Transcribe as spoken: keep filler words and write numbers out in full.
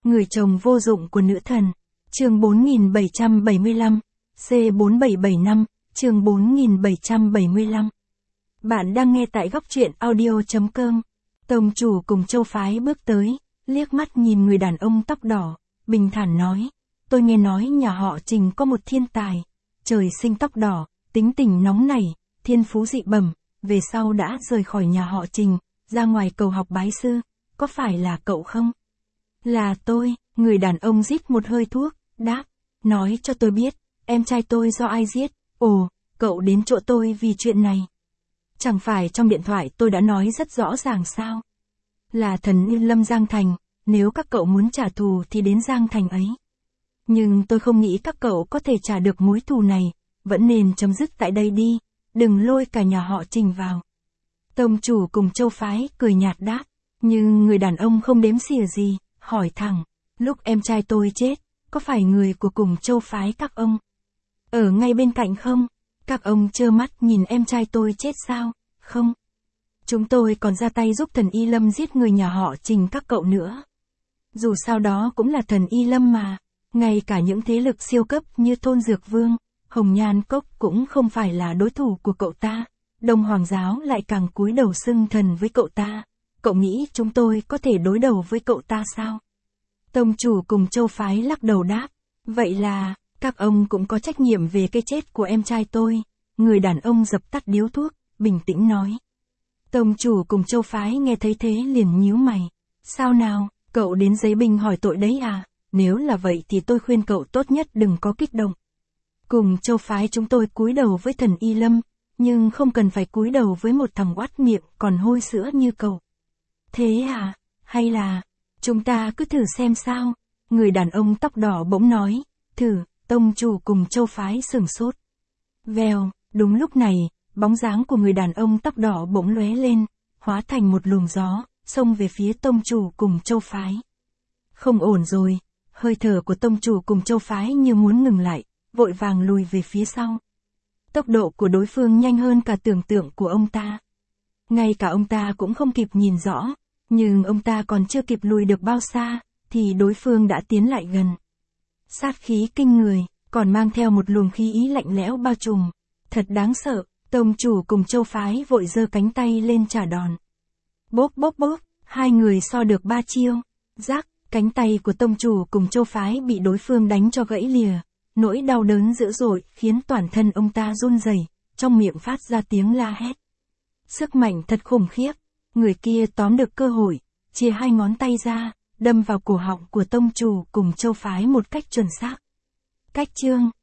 Người chồng vô dụng của nữ thần. Chương bốn nghìn bảy trăm bảy mươi lăm, C bốn bảy bảy năm, chương bốn nghìn bảy trăm bảy mươi lăm. Bạn đang nghe tại góc truyện audio chấm com. Tông chủ cùng Châu Phái bước tới, liếc mắt nhìn người đàn ông tóc đỏ, bình thản nói, tôi nghe nói nhà họ Trình có một thiên tài, trời sinh tóc đỏ, tính tình nóng nảy, thiên phú dị bẩm, về sau đã rời khỏi nhà họ Trình, ra ngoài cầu học bái sư, có phải là cậu không? Là tôi, người đàn ông rít một hơi thuốc, đáp, nói cho tôi biết, em trai tôi do ai giết, ồ, cậu đến chỗ tôi vì chuyện này. Chẳng phải trong điện thoại tôi đã nói rất rõ ràng sao? Là thần Y Lâm Giang Thành, nếu các cậu muốn trả thù thì đến Giang Thành ấy. Nhưng tôi không nghĩ các cậu có thể trả được mối thù này, vẫn nên chấm dứt tại đây đi, đừng lôi cả nhà họ Trình vào. Tông chủ cùng Châu Phái cười nhạt đáp, nhưng người đàn ông không đếm xỉa gì, hỏi thẳng, lúc em trai tôi chết, có phải người của cùng Châu Phái các ông ở ngay bên cạnh không? Các ông trơ mắt nhìn em trai tôi chết sao? Không. Chúng tôi còn ra tay giúp thần Y Lâm giết người nhà họ Trình các cậu nữa. Dù sao đó cũng là thần Y Lâm mà, ngay cả những thế lực siêu cấp như Thôn Dược Vương, Hồng Nhan Cốc cũng không phải là đối thủ của cậu ta. Đông Hoàng giáo lại càng cúi đầu xưng thần với cậu ta. Cậu nghĩ chúng tôi có thể đối đầu với cậu ta sao? Tông chủ cùng Châu Phái lắc đầu đáp, vậy là, các ông cũng có trách nhiệm về cái chết của em trai tôi. Người đàn ông dập tắt điếu thuốc, bình tĩnh nói. Tông chủ cùng Châu Phái nghe thấy thế liền nhíu mày. Sao nào, cậu đến giấy binh hỏi tội đấy à? Nếu là vậy thì tôi khuyên cậu tốt nhất đừng có kích động. Cùng Châu Phái chúng tôi cúi đầu với thần Y Lâm, nhưng không cần phải cúi đầu với một thằng oát miệng còn hôi sữa như cậu. Thế à? Hay là, chúng ta cứ thử xem sao? Người đàn ông tóc đỏ bỗng nói, thử, tông chủ cùng Châu Phái sửng sốt. Vèo, đúng lúc này, bóng dáng của người đàn ông tóc đỏ bỗng lóe lên, hóa thành một luồng gió, xông về phía tông chủ cùng Châu Phái. Không ổn rồi, hơi thở của tông chủ cùng Châu Phái như muốn ngừng lại, vội vàng lùi về phía sau. Tốc độ của đối phương nhanh hơn cả tưởng tượng của ông ta. Ngay cả ông ta cũng không kịp nhìn rõ, nhưng ông ta còn chưa kịp lùi được bao xa, thì đối phương đã tiến lại gần. Sát khí kinh người, còn mang theo một luồng khí ý lạnh lẽo bao trùm. Thật đáng sợ, tông chủ cùng Châu Phái vội giơ cánh tay lên trả đòn. Bốp bốp bốp, hai người so được ba chiêu. Rắc, cánh tay của tông chủ cùng Châu Phái bị đối phương đánh cho gãy lìa. Nỗi đau đớn dữ dội khiến toàn thân ông ta run rẩy, trong miệng phát ra tiếng la hét. Sức mạnh thật khủng khiếp, người kia tóm được cơ hội, chia hai ngón tay ra, đâm vào cổ họng của tông chủ cùng Châu Phái một cách chuẩn xác. Cách chương,